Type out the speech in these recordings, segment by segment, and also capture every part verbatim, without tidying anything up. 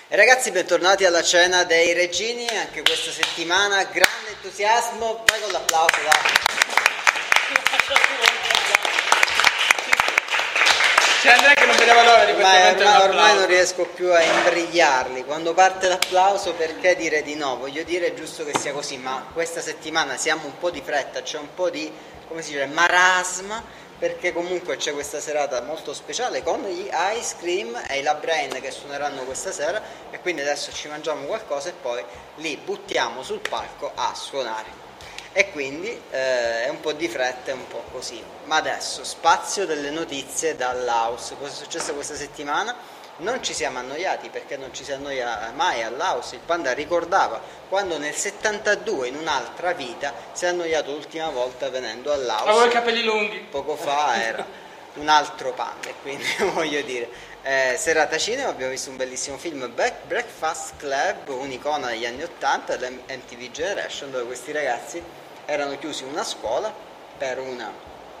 E ragazzi, bentornati alla cena dei regini, anche questa settimana, grande entusiasmo, vai con l'applauso, dai. C'è Andrea che non vedeva l'ora di questo Ma momento ormai, ormai dell'applauso. non riesco più a imbrigliarli, quando parte l'applauso perché dire di no? Voglio dire, è giusto che sia così, ma questa settimana siamo un po' di fretta, c'è un po' di, come si dice, marasma, perché comunque c'è questa serata molto speciale con gli Ice Cream e i La Brain che suoneranno questa sera, e quindi adesso ci mangiamo qualcosa e poi li buttiamo sul palco a suonare. E quindi eh, è un po' di fretta, è un po' così. Ma adesso, spazio delle notizie dall'House. Cosa è successo questa settimana? Non ci siamo annoiati, perché non ci si annoia mai all'House. Il Panda ricordava quando nel settantadue, in un'altra vita, si è annoiato l'ultima volta venendo all'House. Avevo i capelli lunghi. Poco fa era un altro Panda, e quindi voglio dire, eh, serata cinema, abbiamo visto un bellissimo film, Back- Breakfast Club, un'icona degli anni ottanta dell'M T V Generation, dove questi ragazzi erano chiusi in una scuola per una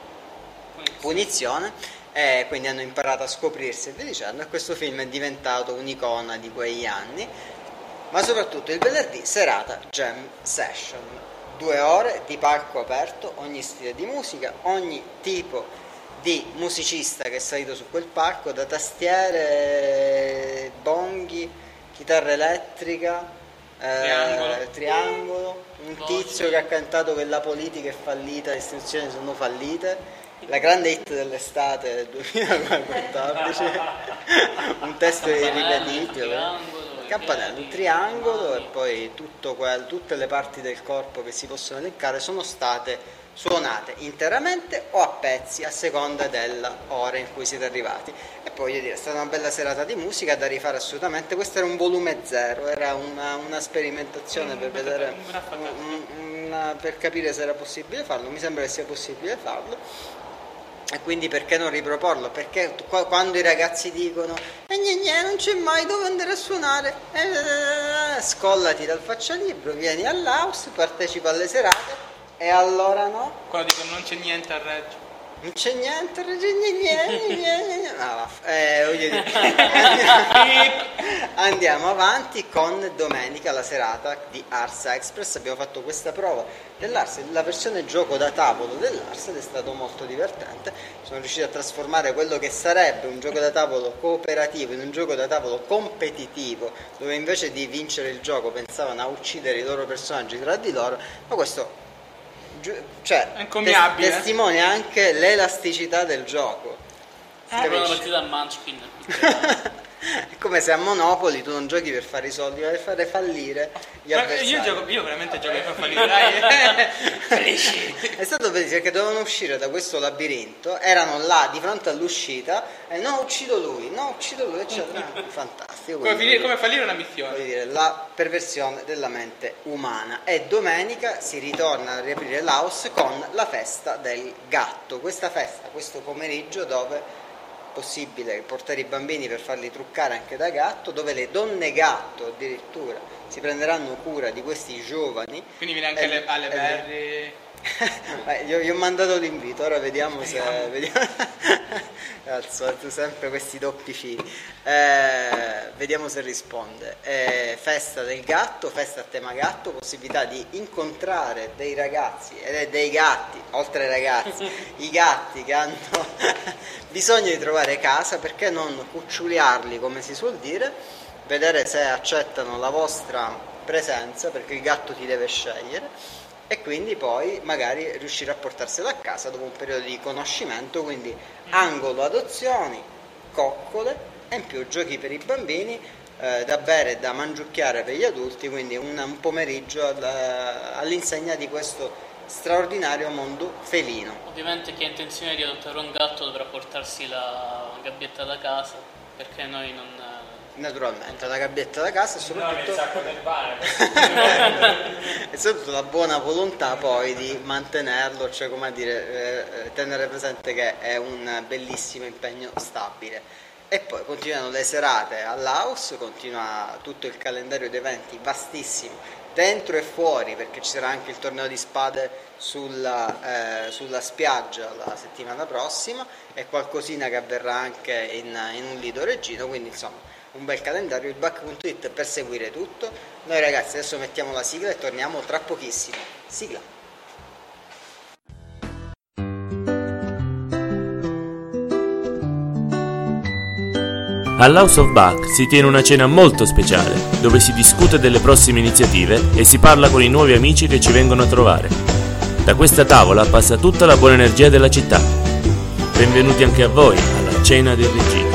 punizione, e quindi hanno imparato a scoprirsi e via dicendo, e questo film è diventato un'icona di quegli anni. Ma soprattutto il venerdì, serata Jam Session, due ore di palco aperto, ogni stile di musica, ogni tipo di musicista che è salito su quel palco, da tastiere, bonghi, chitarra elettrica, eh, Triangolo. triangolo, un tizio che ha cantato che la politica è fallita, le istituzioni sono fallite, la grande hit dell'estate del duemilaquattordici, un testo irripetibile, campanello, un triangolo, e poi tutto quel, tutte le parti del corpo che si possono elencare sono state suonate interamente o a pezzi a seconda della ora in cui siete arrivati. E poi voglio dire, è stata una bella serata di musica da rifare assolutamente. Questo era un volume zero, era una, una sperimentazione per vedere, un- una- per capire se era possibile farlo. Mi sembra che sia possibile farlo, e quindi perché non riproporlo? Perché qua- quando i ragazzi dicono e gne, gne, non c'è mai dove andare a suonare, eh, scollati dal faccialibro, vieni all'House, partecipa alle serate, e allora no? Quando dicono non c'è niente a Reggio. Non c'è niente, gne, gne, gne, gne, gne. Ah, vaff- eh, voglio dire. Andiamo avanti con domenica, la serata di Ars Express. Abbiamo fatto questa prova dell'Ars, la versione gioco da tavolo dell'Ars, ed è stato molto divertente. Sono riusciti a trasformare quello che sarebbe un gioco da tavolo cooperativo in un gioco da tavolo competitivo, dove invece di vincere il gioco pensavano a uccidere i loro personaggi tra di loro. Ma questo cioè È encomiabile. tes- testimonia anche l'elasticità del gioco. È una partita a Munchkin. È come se a Monopoli tu non giochi per fare i soldi, ma per fare fallire gli Ma avversari. io gioco, io veramente gioco per fallire, dai. È stato bellissimo perché dovevano uscire da questo labirinto, erano là di fronte all'uscita e no, uccido lui, no, uccido lui, eccetera. Fantastico. Come, quindi, finire, come voglio fallire una missione. dire, la perversione della mente umana. E domenica si ritorna a riaprire l'House con la festa del gatto. Questa festa, questo pomeriggio, dove possibile portare i bambini per farli truccare anche da gatto, dove le donne gatto addirittura si prenderanno cura di questi giovani. Quindi viene anche E- alle, alle e- berry. Beh, io gli ho mandato l'invito, ora vediamo se vediamo. Al solito sempre questi doppi fili. Eh, vediamo se risponde. Eh, festa del gatto, festa a tema gatto, possibilità di incontrare dei ragazzi e dei gatti, oltre ai ragazzi, i gatti che hanno bisogno di trovare casa, perché non cuccioliarli, come si suol dire, vedere se accettano la vostra presenza, perché il gatto ti deve scegliere, e quindi poi magari riuscire a portarselo a casa dopo un periodo di conoscimento. Quindi angolo adozioni, coccole, e in più giochi per i bambini, eh, da bere e da mangiucchiare per gli adulti, quindi un, un pomeriggio al- all'insegna di questo straordinario mondo felino. Ovviamente chi ha intenzione di adottare un gatto dovrà portarsi la gabbietta da casa, perché noi non... Naturalmente, una gabbietta da casa, e soprattutto del pane. e soprattutto la buona volontà poi di mantenerlo, cioè come a dire, eh, tenere presente che è un bellissimo impegno stabile. E poi continuano le serate all'House, continua tutto il calendario di eventi vastissimo, dentro e fuori, perché ci sarà anche il torneo di spade sulla, eh, sulla spiaggia la settimana prossima, e qualcosina che avverrà anche in, in un Lido Reggino, quindi insomma un bel calendario, il back punto it per seguire tutto. Noi ragazzi adesso mettiamo la sigla e torniamo tra pochissimo. Sigla. All'House of Bach si tiene una cena molto speciale, dove si discute delle prossime iniziative e si parla con i nuovi amici che ci vengono a trovare. Da questa tavola passa tutta la buona energia della città. Benvenuti anche a voi alla Cena del Regino.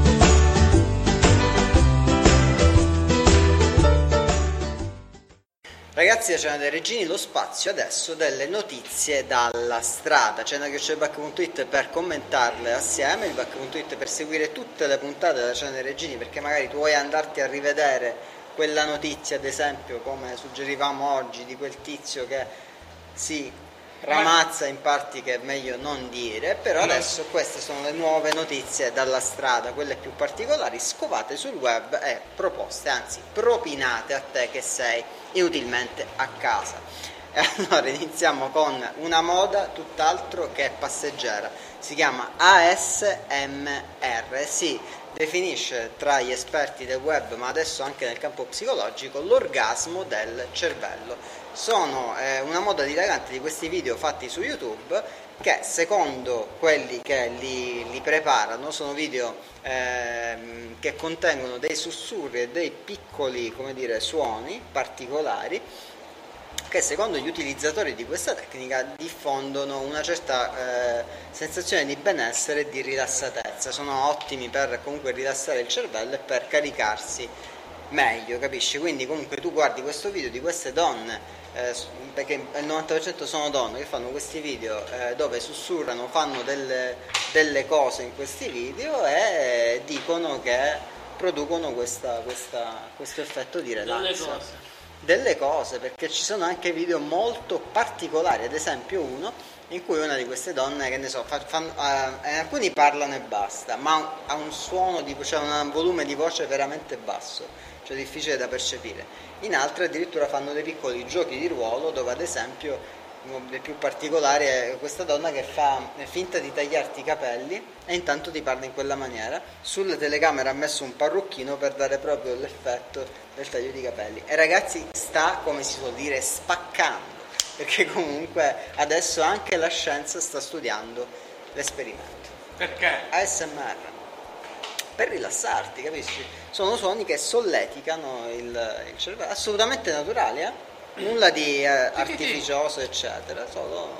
Ragazzi, la Cena dei Regini, lo spazio adesso delle notizie dalla strada. Cena chiocciola il back punto it per commentarle assieme, il back punto it per seguire tutte le puntate della Cena dei Regini, perché magari tu vuoi andarti a rivedere quella notizia, ad esempio, come suggerivamo oggi, di quel tizio che si ramazza in parti che è meglio non dire, però adesso queste sono le nuove notizie dalla strada, quelle più particolari, scovate sul web e proposte, anzi propinate a te che sei inutilmente a casa. E allora iniziamo con una moda tutt'altro che passeggera, si chiama A S M R, si definisce tra gli esperti del web, ma adesso anche nel campo psicologico, l'orgasmo del cervello. Sono eh, una moda dilagante di questi video fatti su YouTube che, secondo quelli che li, li preparano, sono video eh, che contengono dei sussurri e dei piccoli, come dire, suoni particolari che, secondo gli utilizzatori di questa tecnica, diffondono una certa eh, sensazione di benessere e di rilassatezza. Sono ottimi per comunque rilassare il cervello e per caricarsi meglio, capisci? Quindi comunque tu guardi questo video di queste donne, eh, perché il novanta per cento sono donne che fanno questi video eh, dove sussurrano, fanno delle, delle cose in questi video e dicono che producono questa, questa, questo effetto di relax. Delle cose. Delle cose, perché ci sono anche video molto particolari, ad esempio uno in cui una di queste donne, che ne so, fa, fa, eh, alcuni parlano e basta, ma ha un suono, di, cioè un volume di voce veramente basso, cioè difficile da percepire. In altre addirittura fanno dei piccoli giochi di ruolo dove, ad esempio, uno dei più particolari è questa donna che fa finta di tagliarti i capelli e intanto ti parla in quella maniera. Sulle telecamere ha messo un parrucchino per dare proprio l'effetto del taglio di capelli. E ragazzi, sta, come si suol dire, spaccando, perché comunque adesso anche la scienza sta studiando l'esperimento. Perché? A S M R, per rilassarti, capisci? Sono suoni che solleticano il, il cervello, assolutamente naturali, eh? Nulla di eh, artificioso, eccetera, solo...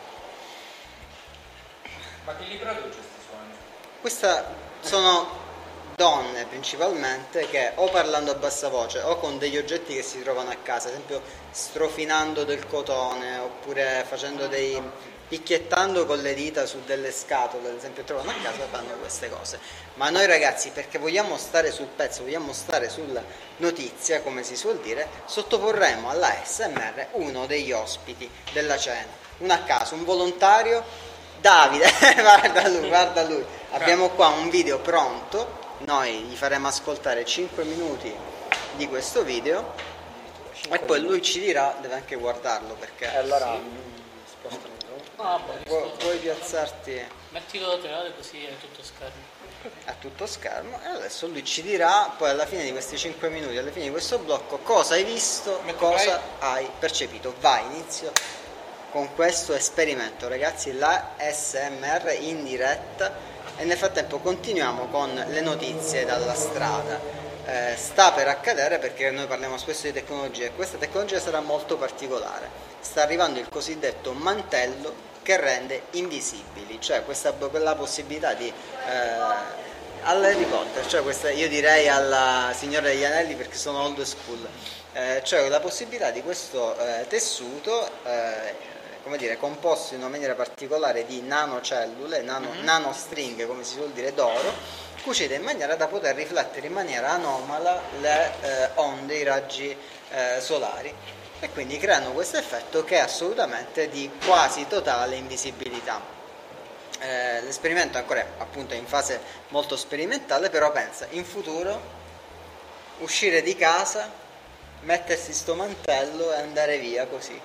Ma chi li produce questi suoni? Questa sono donne principalmente che o parlando a bassa voce o con degli oggetti che si trovano a casa, ad esempio strofinando del cotone oppure facendo dei picchiettando con le dita su delle scatole, ad esempio, trovano a casa, fanno queste cose. Ma noi ragazzi, perché vogliamo stare sul pezzo, vogliamo stare sulla notizia, come si suol dire, sottoporremo alla A S M R uno degli ospiti della cena, un a caso, un volontario. Davide, guarda lui, guarda lui. Abbiamo qua un video pronto, noi gli faremo ascoltare cinque minuti di questo video e poi lui ci dirà, deve anche guardarlo perché... E allora spostami. Ah, boh, Vuoi, vuoi piazzarti mettilo laterale così è tutto schermo. a tutto schermo e adesso lui ci dirà poi alla fine di questi cinque minuti, alla fine di questo blocco, cosa hai visto, Metto cosa hai percepito. Vai, inizio con questo esperimento, ragazzi, la A S M R in diretta e nel frattempo continuiamo con le notizie dalla strada. Eh, sta per accadere, perché noi parliamo spesso di tecnologia e questa tecnologia sarà molto particolare. Sta arrivando il cosiddetto mantello che rende invisibili, cioè questa quella possibilità di eh, all'Harry Potter, cioè questa, io direi alla Signora degli Anelli perché sono old school, eh, cioè la possibilità di questo eh, tessuto eh, come dire, composto in una maniera particolare di nanocellule, nano, mm-hmm. nanostringhe, come si suol dire, d'oro, cucite in maniera da poter riflettere in maniera anomala le eh, onde, i raggi eh, solari, e quindi creano questo effetto che è assolutamente di quasi totale invisibilità. Eh, l'esperimento ancora è appunto in fase molto sperimentale, però pensa, in futuro uscire di casa, mettersi sto mantello e andare via così.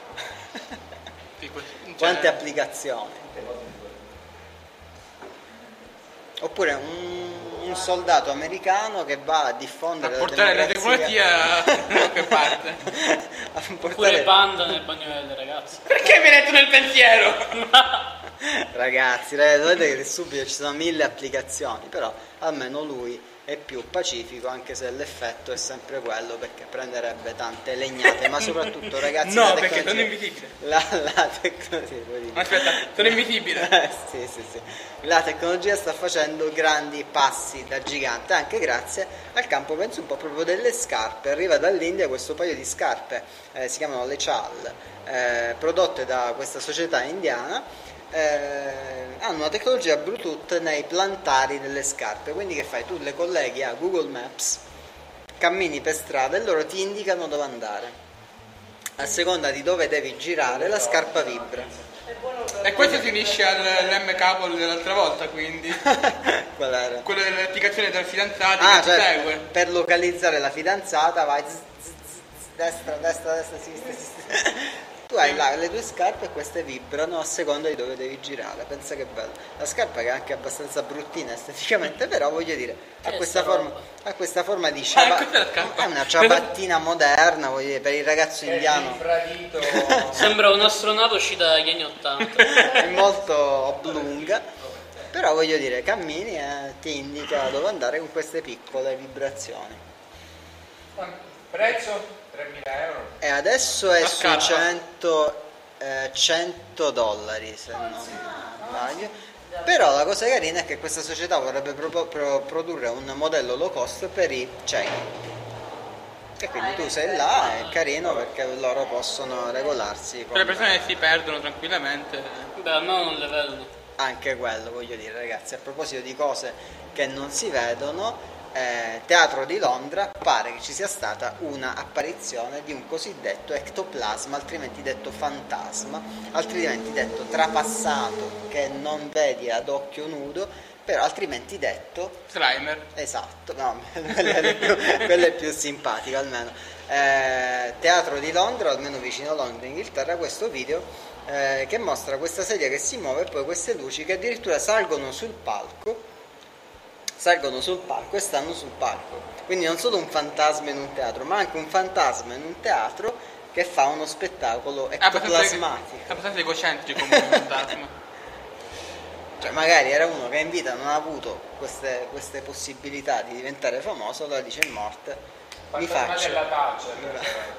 Quante applicazioni. Oppure un, un soldato americano che va a A diffondere portare la democrazia. democrazia da qualche parte. A Oppure portare- Panda nel bagno delle ragazze. Perché mi hai letto nel pensiero? Ragazzi, ragazzi, vedete che subito ci sono mille applicazioni, però almeno lui è più pacifico, anche se l'effetto è sempre quello, perché prenderebbe tante legnate, ma soprattutto ragazzi No, la perché sono tecnologia- invisibile. la, la tecnologia Aspetta, sono invisibile. Eh, sì, sì, sì. La tecnologia sta facendo grandi passi da gigante, anche grazie al campo, penso un po' proprio delle scarpe. Arriva dall'India questo paio di scarpe, eh, si chiamano le Chal, eh, prodotte da questa società indiana. Eh, hanno una tecnologia Bluetooth nei plantari delle scarpe, quindi che fai? Tu le colleghi a Google Maps, cammini per strada e loro ti indicano dove andare. A seconda di dove devi girare, la scarpa vibra. E questo si unisce all'M cable dell'altra volta, quindi. Qual era? Quello dell'applicazione tra fidanzati Ah, che ti cioè, segue. per localizzare la fidanzata vai zzz, zzz, zzz, destra, destra, destra, sinistra, sinistra. Tu hai là le tue scarpe e queste vibrano a seconda di dove devi girare. Pensa che bello. La scarpa che è anche abbastanza bruttina esteticamente, però voglio dire, ha Che questa sta forma, roba. ha questa forma di Ah, ciaba- questa è la scarpa. è una ciabattina moderna, voglio dire, per il ragazzo È indiano l'infradito. Sembra un astronauta uscito dagli anni ottanta. è molto oblunga, però voglio dire, cammini e ti indica dove andare con queste piccole vibrazioni. Prezzo? tremila euro. E adesso è La su scarpa. cento, eh, cento dollari, se non sbaglio. Però la cosa carina è che questa società vorrebbe pro- pro- produrre un modello low cost per i ciechi. E quindi tu sei là, è carino perché loro possono regolarsi Per le con persone che si perdono tranquillamente. Beh, almeno non le vedono. anche quello, voglio dire, ragazzi. A proposito di cose che non si vedono, eh, Teatro di Londra, pare che ci sia stata una apparizione di un cosiddetto ectoplasma, altrimenti detto fantasma, altrimenti detto trapassato, che non vedi ad occhio nudo, però altrimenti detto Slimer. esatto, no, quello è più, quello è più simpatico almeno. Eh, Teatro di Londra, almeno vicino a Londra, Inghilterra, questo video eh, che mostra questa sedia che si muove e poi queste luci che addirittura salgono sul palco, salgono sul palco e stanno sul palco. Quindi non solo un fantasma in un teatro, ma anche un fantasma in un teatro che fa uno spettacolo È abbastanza, ectoplasmatico. è abbastanza egocentrico come fantasma. Cioè magari era uno che in vita non ha avuto queste, queste possibilità di diventare famoso, allora dice in morte mi Fantasma faccio della Thatcher.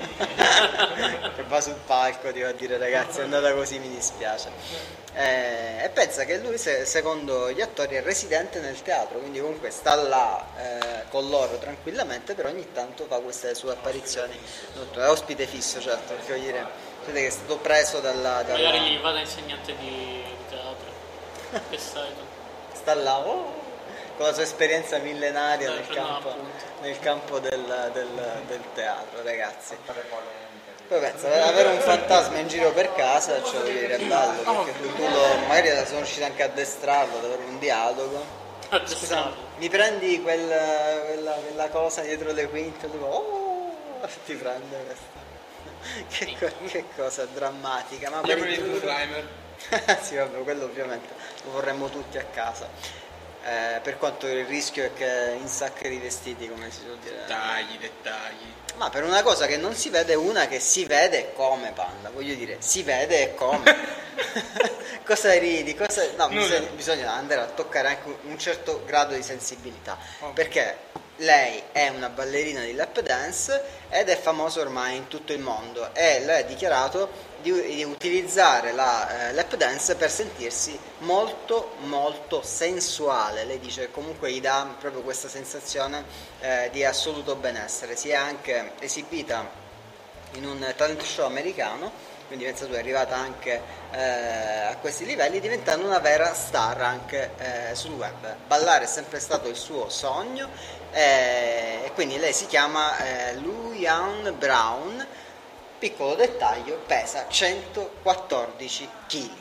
che va sul palco, ti va a dire ragazzi è andata così, mi dispiace. Eh, e pensa che lui se- secondo gli attori è residente nel teatro, quindi comunque sta là eh, con loro tranquillamente, però ogni tanto fa queste sue apparizioni. È ospite fisso, certo, perché voglio dire, vedete che è stato preso dalla, dalla- Magari gli vada insegnante di teatro. Che sai tu? sta là oh, con la sua esperienza millenaria Dai, nel prendiamo campo, appunto. nel campo del, del- del teatro, ragazzi. Poi pensa, avere un fantasma in giro per casa, cioè voglio dire, è bello, perché tu, tu lo, magari sono riuscito anche a addestrarlo, ad avere un dialogo. Scusa, mi prendi quel, quella, quella cosa dietro le quinte? Tu, oh, ti prende questa. Che, co- che cosa drammatica, ma Io per il preferisco futuro- Slimer. sì, vabbè, quello ovviamente lo vorremmo tutti a casa. Eh, per quanto il rischio è che insaccari i vestiti, come si suol dire. Dettagli, dettagli. Ma per una cosa che non si vede, una che si vede come, Panda, voglio dire, si vede e come. Cosa ridi? Cosa... No, Nulla. bisogna, bisogna andare a toccare anche un- un certo grado di sensibilità, Ovvio. perché lei è una ballerina di lap dance ed è famosa ormai in tutto il mondo e lei ha dichiarato di, di utilizzare la eh, lap dance per sentirsi molto molto sensuale. Lei dice comunque gli dà proprio questa sensazione eh, di assoluto benessere. Si è anche esibita in un talent show americano, quindi pensa tu è arrivata anche eh, a questi livelli, diventando una vera star anche eh, sul web. Ballare è sempre stato il suo sogno eh, e quindi lei si chiama eh, Luyan Brown. Piccolo dettaglio, pesa centoquattordici chili.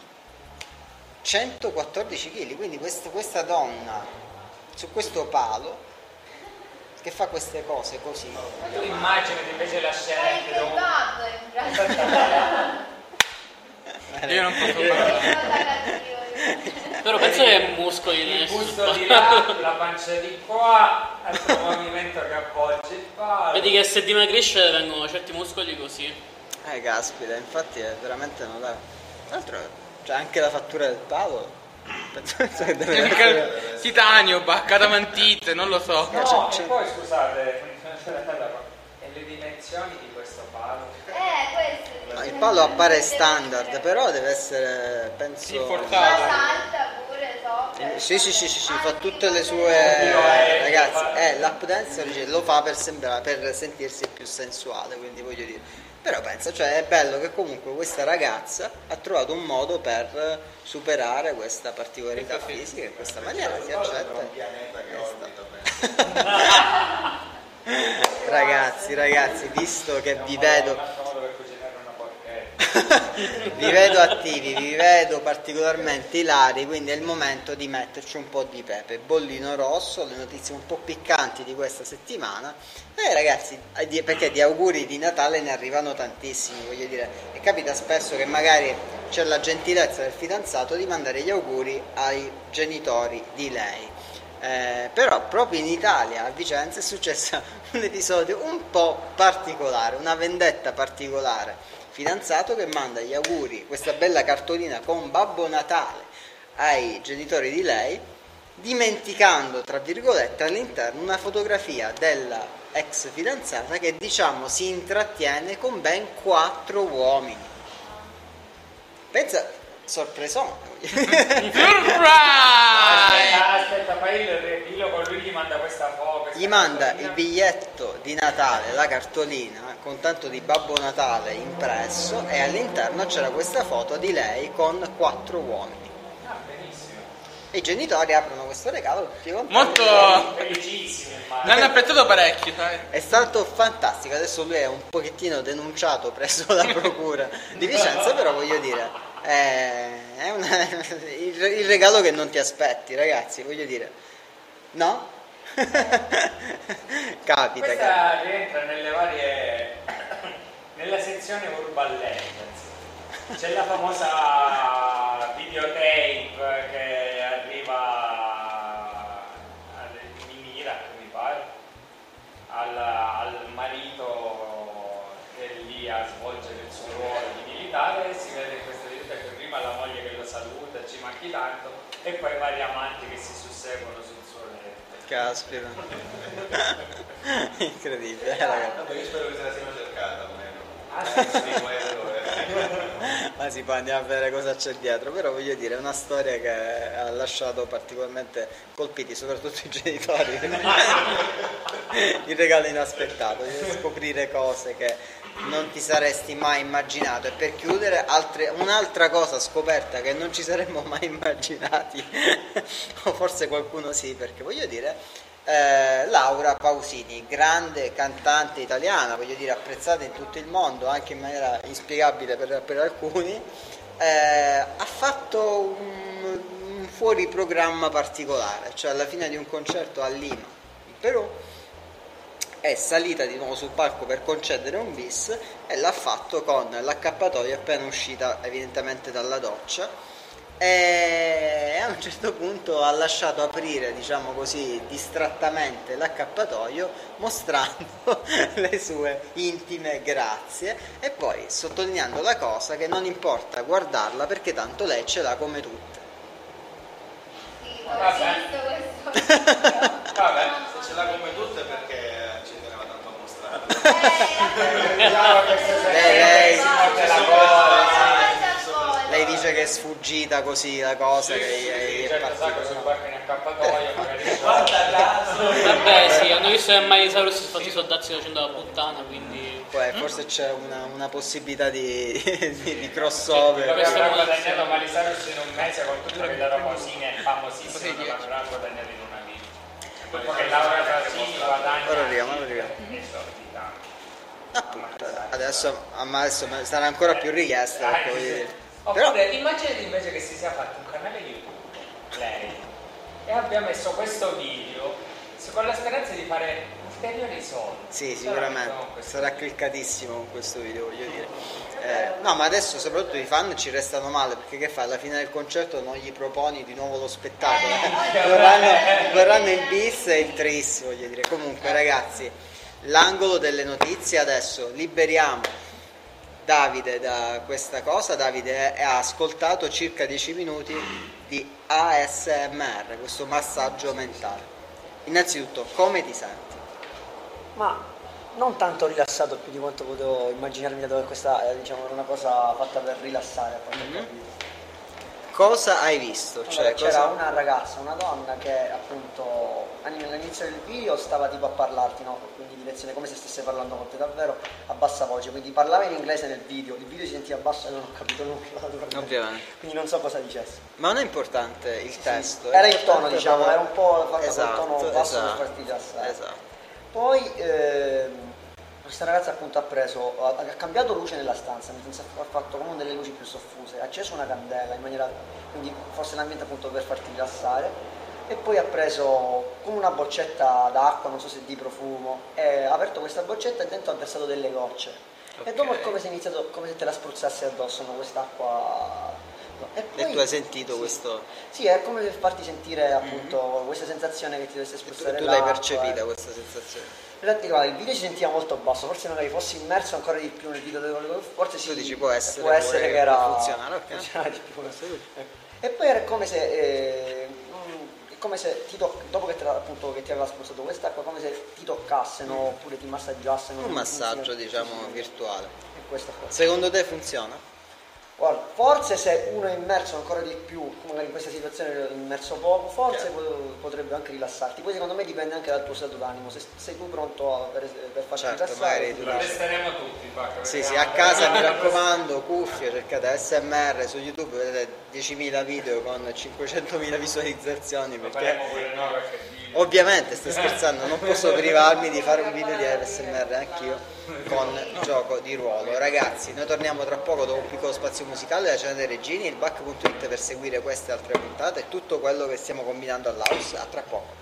centoquattordici chili, quindi questa, questa donna su questo palo che fa queste cose così. Tu immaginati invece la scena È il che devo- kebab in pratica. Io non posso È parlare. una cattiva. Però Però penso che muscoli ne il esce sul busto di palo. là, la pancia di qua, altro movimento che appoggia il palo. Vedi che se dimagrisce vengono certi muscoli così. Eh, caspita, infatti è veramente non da... Tra l'altro c'è anche la fattura del palo. Penso, penso che deve essere... Titanio, badamantite, non lo so. No, c'è- e c'è- poi scusate, e le dimensioni di questo palo? Eh, questo. No, il palo appare standard, però deve essere, penso... Sì, Ma forzato. salta pure sopra. Eh, Sì, sì, sì, sì, sì, fa Ah, tutte le tipo sue... eh, Ragazzi, fa- eh, lap dance dice, lo fa per, sembrare, per sentirsi più sensuale, quindi voglio dire... Però penso, cioè è bello che comunque questa ragazza ha trovato un modo per superare questa particolarità fisica, in questa maniera si accetta. Ragazzi, ragazzi, visto che vi vedo... Un altro modo per cucinare una porchetta. Vi vedo attivi, vi vedo particolarmente ilari, quindi è il momento di metterci un po' di pepe. Bollino rosso, le notizie un po' piccanti di questa settimana. E ragazzi, perché di auguri di Natale ne arrivano tantissimi, voglio dire, e capita spesso che magari c'è la gentilezza del fidanzato di mandare gli auguri ai genitori di lei. Eh, però proprio in Italia, a Vicenza, è successo un episodio un po' particolare, una vendetta particolare. Fidanzato che manda gli auguri, questa bella cartolina con Babbo Natale ai genitori di lei, dimenticando, tra virgolette, all'interno una fotografia della ex fidanzata che, diciamo, si intrattiene con ben quattro uomini. Pensa, sorpresone. Surprise! Aspetta, aspetta, fai il riepilogo, lui gli manda questa foto. Gli manda il biglietto di Natale, la cartolina con tanto di Babbo Natale impresso, e all'interno c'era questa foto di lei con quattro uomini. Ah, benissimo. E i genitori aprono questo regalo tutti contenti. Molto... Felicissimo, immagino. L'hanno apprezzato parecchio, sai? È stato fantastico. Adesso lui è un pochettino denunciato presso la procura di Vicenza, però voglio dire, è, è una, il, il regalo che non ti aspetti, ragazzi, voglio dire, no? Capita, Questa capita. rientra nelle varie nella sezione Urban Legends. C'è la famosa videotape che arriva al Minirak, mi pare, al, al marito che è lì a svolgere il suo ruolo di militare, e si vede in questa videotape prima la moglie che lo saluta, ci manchi tanto, e poi vari amanti che si susseguono sul suo letto. Caspita. Incredibile, eh, ragazzi. Vabbè, io spero che se la siano cercata almeno. Ah, sì, sì. Di quello, eh. Ma si può andare a vedere cosa c'è dietro, però voglio dire, è una storia che ha lasciato particolarmente colpiti, soprattutto i genitori. Il regalo inaspettato, di scoprire cose che non ti saresti mai immaginato. E per chiudere, altre, un'altra cosa scoperta che non ci saremmo mai immaginati, o forse qualcuno sì, perché voglio dire, eh, Laura Pausini, grande cantante italiana, voglio dire, apprezzata in tutto il mondo, anche in maniera inspiegabile per, per alcuni, eh, ha fatto un, un fuori programma particolare, cioè alla fine di un concerto a Lima, in Perù, è salita di nuovo sul palco per concedere un bis, e l'ha fatto con l'accappatoio appena uscita evidentemente dalla doccia, e a un certo punto ha lasciato aprire, diciamo così, distrattamente l'accappatoio, mostrando le sue intime grazie, e poi sottolineando la cosa che non importa guardarla perché tanto lei ce l'ha come tutte. Sì, ho Vabbè. visto questo. Vabbè. Se ce l'ha come tutte è perché ci teneva tanto a mostrare. Eh, Diciamo che se Lei- lei- si morde la no, gola, no, Lei dice che è sfuggita così la cosa, sì, che sì, gli è- sì, gli è certo, sa che partita. sul barco in accappatoio magari Guarda caso! Vabbè, sì, hanno visto che Miley Cyrus si è fatto i soldazzi facendo la puttana, quindi... Poi forse c'è una, una possibilità di, di, di crossover. dove Questo avrà è una- guadagnato Miley Cyrus in un mese con tutta quella roba Pausini è famosissima, non l'avrà guadagnato in una vita. Dopo che Laura Pausini guadagna Ora arriviamo, ora arriviamo. esorbitante. Appunto, adesso, ma adesso sarà ancora più richiesta, perché voglio dire. Oppure Però immaginate invece che si sia fatto un canale YouTube, lei, e abbia messo questo video con la speranza di fare ulteriori soldi. Sì, Però, sicuramente, no, questo- sarà cliccatissimo con questo video, voglio dire. Eh, no, ma adesso soprattutto i fan ci restano male, perché che fa? Alla fine del concerto non gli proponi di nuovo lo spettacolo, eh? vorranno, vorranno il bis e il tris, voglio dire. Comunque ragazzi, l'angolo delle notizie adesso, liberiamo Davide da questa cosa. Davide ha ascoltato circa dieci minuti di A S M R, questo massaggio mentale. Innanzitutto, come ti senti? Ma non tanto rilassato più di quanto potevo immaginarmi, dato che questa è, diciamo, una cosa fatta per rilassare, a quanto ho Mhm. capito. Cosa hai visto? Allora, Cioè, c'era cosa... una ragazza, una donna che appunto all'inizio del video stava tipo a parlarti, no? Quindi di lezione, come se stesse parlando con te davvero a bassa voce, quindi parlava in inglese nel video, il video si sentiva basso e non ho capito nulla, naturalmente. Ovviamente. Quindi non so cosa dicesse. Ma non è importante il testo. è Era il importante tono, diciamo, proprio- era un po' fatta esatto, col tono basso esatto, per farti rilassare. esatto. Poi ehm, questa ragazza appunto ha preso, ha, ha cambiato luce nella stanza, nel senso ha fatto come delle luci più soffuse, ha acceso una candela in maniera, quindi forse l'ambiente appunto per farti rilassare, e poi ha preso come una boccetta d'acqua, non so se di profumo, e ha aperto questa boccetta e dentro ha versato delle gocce. E dopo è come se è iniziato, come se te la spruzzasse addosso, no? Quest'acqua. E, poi, E tu hai sentito questo? Sì, è come per farti sentire appunto questa sensazione che ti dovesse Tu, spruzzare tu l'hai l'acqua, percepita eh. questa sensazione? In realtà guarda, il video si sentiva molto basso, forse magari fossi immerso ancora di più nel video, forse sì, Tu dici può essere, può essere pure che era funzionale, ok. funzionale di più. E poi era come se eh, mm, è come se ti toc- dopo che, te la- appunto, che ti aveva spruzzato quest'acqua, come se ti toccassero oppure ti massaggiassero. Un massaggio, diciamo, virtuale. E questa qua. Secondo te funziona? Guarda, forse se uno è immerso ancora di più, magari in questa situazione è immerso poco, forse po- potrebbe anche rilassarti. Poi secondo me dipende anche dal tuo stato d'animo, se sei tu pronto a- per, per farti Certo, rilassare. magari tu Lo dici- testeremo tutti, Bacca, Sì, sì, vediamo. a casa mi raccomando, cuffie, cercate A S M R su YouTube, vedete diecimila video con cinquecentomila visualizzazioni, Lo perché faremo pure noi qualche video. ovviamente sto scherzando, non posso privarmi di fare un video di A S M R anch'io con gioco di ruolo. Ragazzi, noi torniamo tra poco dopo un piccolo spazio musicale della Cena dei Regini, il back punto it per seguire queste e altre puntate e tutto quello che stiamo combinando all'house. A tra poco.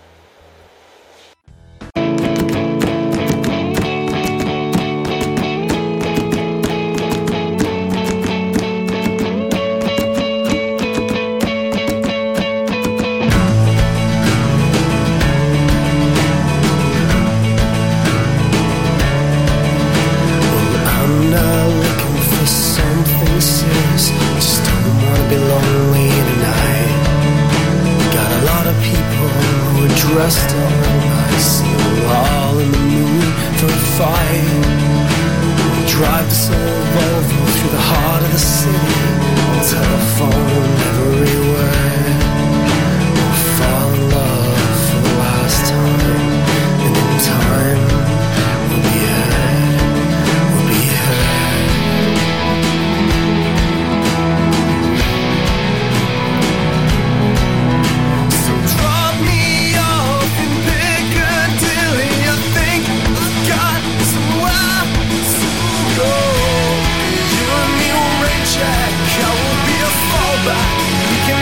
I'm not looking for something serious. I just don't wanna be lonely tonight. Got a lot of people who are dressed up nice. We're all in the mood for a fight. We drive this old Volvo through the heart of the city. Telephone everywhere. We'll fall in love for the last time, and in time we'll be heard. We'll be heard. So drop me off in Piccadilly. I think I've got somewhere to go. You and me will rain check. I will be a fallback. We can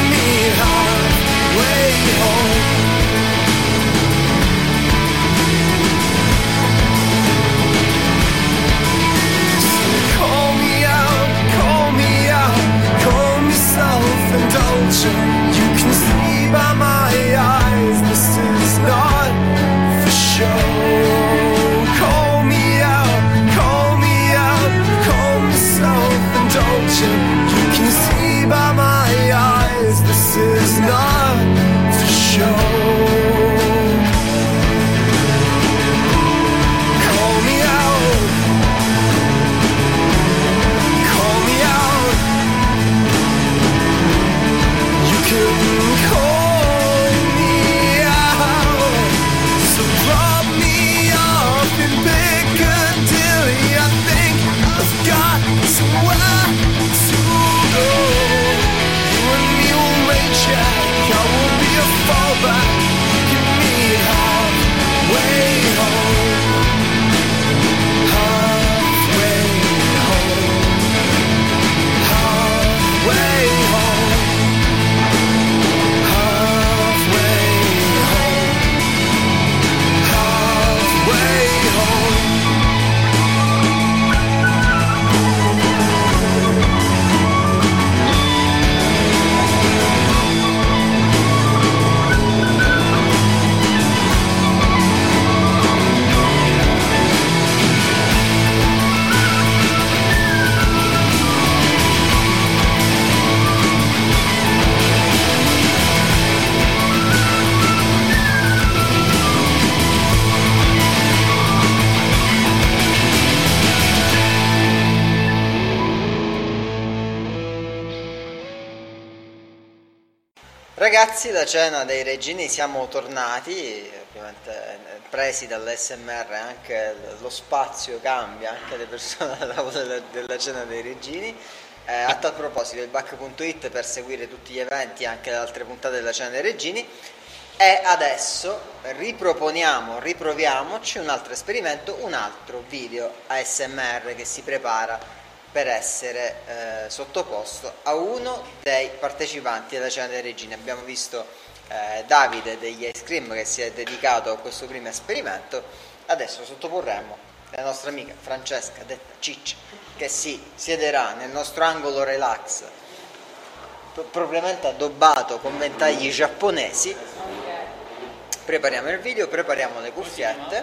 Ragazzi, la cena dei regini, siamo tornati, ovviamente presi dall'A S M R, anche lo spazio cambia, anche le persone alla tavola della, della cena dei regini. Eh, a tal proposito, il back punto it per seguire tutti gli eventi, anche le altre puntate della cena dei regini. E adesso riproponiamo, riproviamoci un altro esperimento, un altro video A S M R che si prepara per essere eh, sottoposto a uno dei partecipanti alla cena dei regini. Abbiamo visto eh, Davide degli Ice Cream che si è dedicato a questo primo esperimento. Adesso sottoporremo la nostra amica Francesca, detta Ciccia, che si siederà nel nostro angolo relax propriamente addobbato con ventagli giapponesi. Prepariamo il video, prepariamo le cuffiette.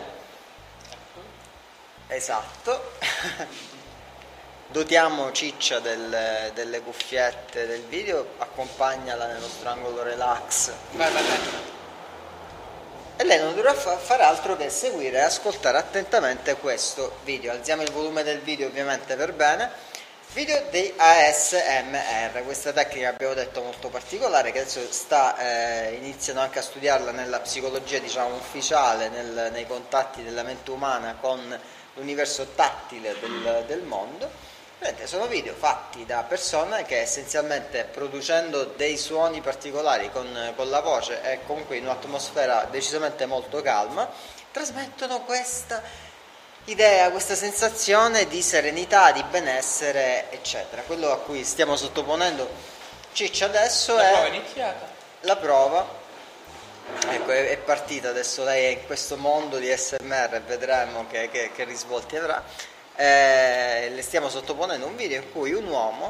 Esatto. Dotiamo Ciccia del, delle cuffiette del video, accompagnala nel nostro angolo relax. Vai, vai, vai. E lei non dovrà fa- fare altro che seguire e ascoltare attentamente questo video. Alziamo il volume del video ovviamente per bene. Video di A S M R, questa tecnica abbiamo detto molto particolare, che adesso sta eh, iniziando anche a studiarla nella psicologia, diciamo, ufficiale, nel, nei contatti della mente umana con l'universo tattile del, del mondo. Sono video fatti da persone che essenzialmente, producendo dei suoni particolari con, con la voce e comunque in un'atmosfera decisamente molto calma, trasmettono questa idea, questa sensazione di serenità, di benessere, eccetera. Quello a cui stiamo sottoponendo Ciccia adesso La è prova è iniziata. la prova. Ecco, è, è partita adesso, lei è in questo mondo di A S M R e vedremo che, che, che risvolti avrà. Eh, le stiamo sottoponendo un video in cui un uomo,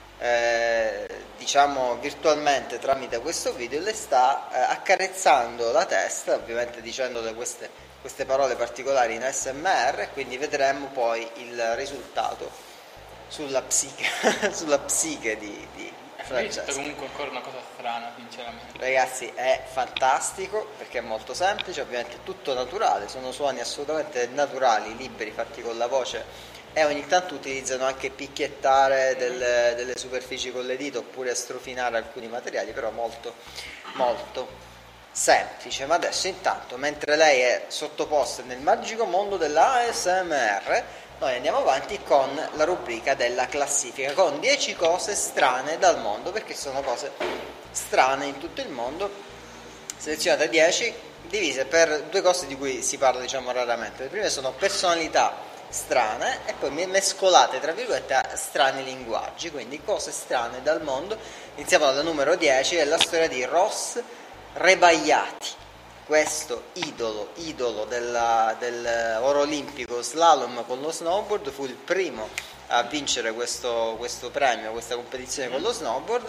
eh, diciamo virtualmente tramite questo video, le sta eh, accarezzando la testa, ovviamente dicendole queste, queste parole particolari in A S M R, quindi vedremo poi il risultato sulla psiche, sulla psiche di, di Francesca. È comunque ancora una cosa strana, sinceramente. Ragazzi, è fantastico perché è molto semplice, ovviamente tutto naturale, sono suoni assolutamente naturali, liberi, fatti con la voce, e ogni tanto utilizzano anche picchiettare delle, delle superfici con le dita oppure strofinare alcuni materiali, però molto molto semplice. Ma adesso intanto, mentre lei è sottoposta nel magico mondo dell'A S M R, noi andiamo avanti con la rubrica della classifica, con dieci cose strane dal mondo, perché sono cose strane in tutto il mondo, selezionate dieci, divise per due cose di cui si parla, diciamo, raramente. Le prime sono personalità strane e poi mescolate, tra virgolette, a strani linguaggi, quindi cose strane dal mondo. Iniziamo dalla numero dieci, è la storia di Ross Rebagliati. Questo idolo, idolo della, del oro olimpico slalom con lo snowboard, fu il primo a vincere questo, questo premio, questa competizione con lo snowboard,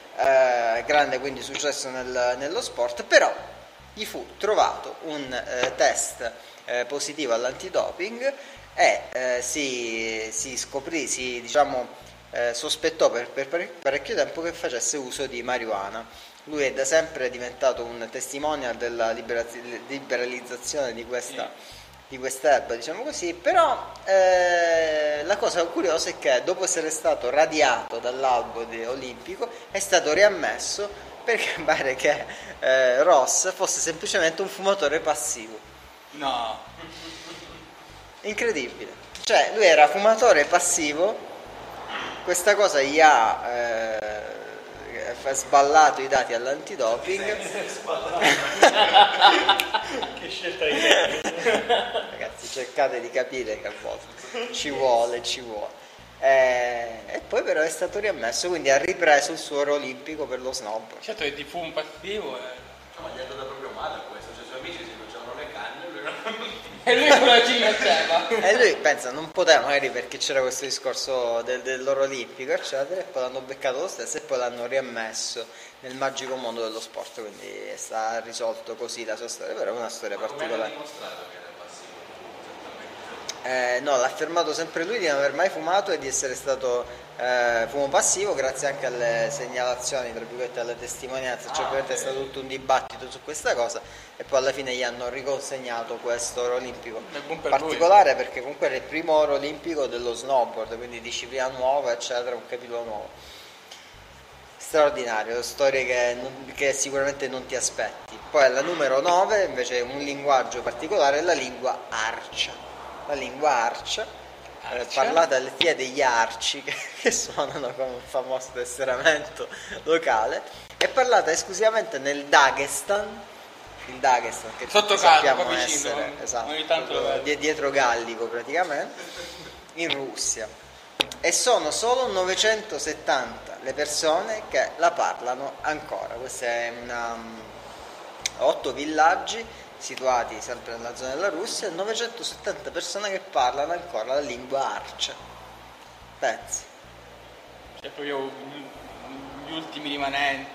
eh, grande quindi successo nel, nello sport, però gli fu trovato un eh, test eh, positivo all'antidoping e eh, si, si scoprì, si diciamo eh, sospettò per, per parecchio tempo che facesse uso di marijuana. Lui è da sempre diventato un testimonial della liberalizzazione di questa, di quest'erba, diciamo così, però eh, la cosa curiosa è che dopo essere stato radiato dall'albo di olimpico è stato riammesso perché pare che eh, Ross fosse semplicemente un fumatore passivo. No. Incredibile. Cioè, lui era fumatore passivo, questa cosa gli ha... Eh, sballato i dati all'antidoping. Che scelta di tempo. Ragazzi, cercate di capire che a volte ci vuole, ci vuole. Eh, e poi però è stato riammesso, quindi ha ripreso il suo oro olimpico per lo snowboard. Certo che di fu un passivo e... Ma gli è andata proprio male a questo, cioè i suoi amici si facevano le canne e lui non... E lui quello ci metteva. E lui pensa, non poteva, magari perché c'era questo discorso del, dell'oro olimpico, eccetera, e poi l'hanno beccato lo stesso e poi l'hanno riammesso nel magico mondo dello sport, quindi sta risolto così la sua storia, però è una storia Ma come particolare. hanno dimostrato che era passivo? Eh, no, l'ha affermato sempre lui di non aver mai fumato e di essere stato eh, fumo passivo, grazie anche alle segnalazioni, tra virgolette, alle testimonianze, cioè ah, okay. È stato tutto un dibattito su questa cosa e poi alla fine gli hanno riconsegnato questo oro olimpico per particolare lui. Perché comunque era il primo oro olimpico dello snowboard, quindi disciplina nuova, eccetera, un capitolo nuovo. straordinario, storie che, non- che sicuramente non ti aspetti. Poi alla numero nove invece un linguaggio particolare è la lingua arcia. La lingua arcia, eh, Arcia? parlata sia degli arci che, che suonano come un famoso tesseramento locale, è parlata esclusivamente nel Dagestan. Il Dagestan che Sotto tutti casa, sappiamo qua vicino, essere, esatto, ogni tanto lo proprio vedo. die- dietro Gallico praticamente, in Russia. E sono solo novecentosettanta le persone che la parlano ancora. Questa è una otto villaggi situati sempre nella zona della Russia, novecentosettanta persone che parlano ancora la lingua arcia. Pensi? Cioè proprio gli ultimi rimanenti.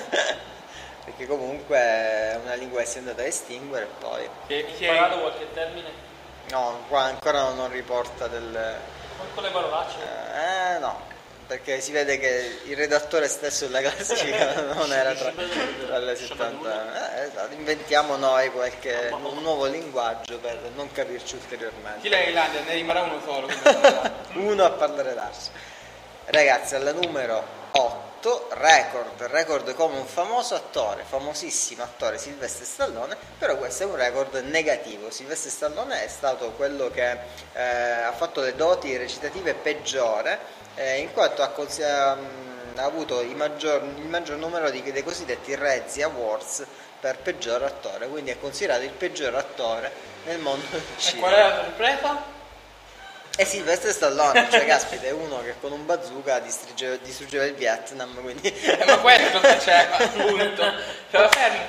Perché comunque è una lingua che si è andata a estinguere e poi... che, Hai che imparato qualche termine? No, qua ancora non riporta del... Con le parolacce? Eh no, perché si vede che il redattore stesso della classifica non era tra, tra le settanta. Eh, esatto, inventiamo noi qualche un nuovo linguaggio per non capirci ulteriormente. chi la Islanda ne rimarrà uno solo. quindi- Uno a parlare d'arcio. Ragazzi, alla numero otto, record, record come un famoso attore, famosissimo attore Sylvester Stallone, però questo è un record negativo. Sylvester Stallone è stato quello che eh, ha fatto le doti recitative peggiore, eh, in quanto ha, consi- ha, mh, ha avuto i maggior, il maggior numero di, dei cosiddetti Razzie Awards per peggior attore, quindi è considerato il peggior attore nel mondo del E cinema. qual è la sorpresa? Eh sì, Sylvester Stallone, cioè caspita, è uno che con un bazooka distruggeva, distruggeva il Vietnam, quindi... Eh, ma questo non faceva, appunto. Ce la fermi?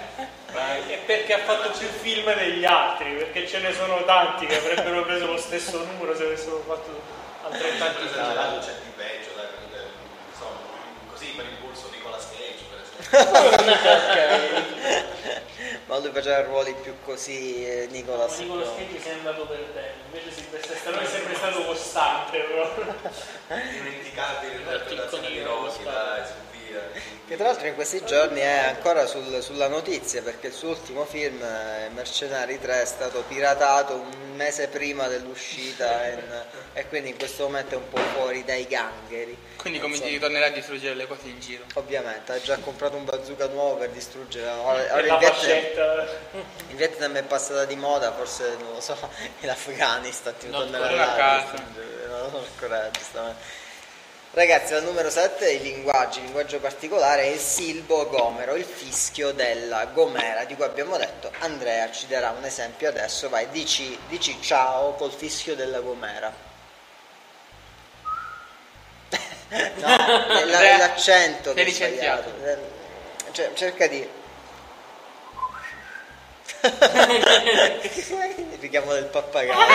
È perché ha fatto più film degli altri, perché ce ne sono tanti che avrebbero preso lo stesso numero se avessero fatto altrettanti film. Esagerato c'è di peggio, dai, perché, insomma, così per impulso Nicolas Cage, per esempio. Ma lui faceva ruoli più così, eh, Nicolas Nicolas Cage. Cage si è andato per te, invece Sylvester Stallone è sempre stato costante, però. Dimenticabile l'interpretazione di Rocky, dai, su via. Che tra l'altro in questi giorni è ancora sul- sulla notizia, perché il suo ultimo film, eh, Mercenari tre, è stato piratato un mese prima dell'uscita in- e quindi in questo momento è un po' fuori dai gangheri. Quindi come Insomma, ti tornerà a distruggere le cose in giro. ovviamente ha già comprato un bazooka nuovo per distruggere. Ora, ora E il, la Vietnam, fascetta. il Vietnam è passata di moda, forse non lo so, l'Afghanistan ti Non tornerà ancora a là, casa. distruggere, no, non ancora, giustamente. Ragazzi, al numero sette i linguaggi, il linguaggio particolare è il silbo gomero, il fischio della gomera, di cui abbiamo detto. Andrea ci darà un esempio adesso, vai, dici, dici ciao col fischio della gomera. No, è la- è l'accento Sei che è licenziato. sbagliato. Eh, cioè, cerca di... Il richiamo del pappagallo.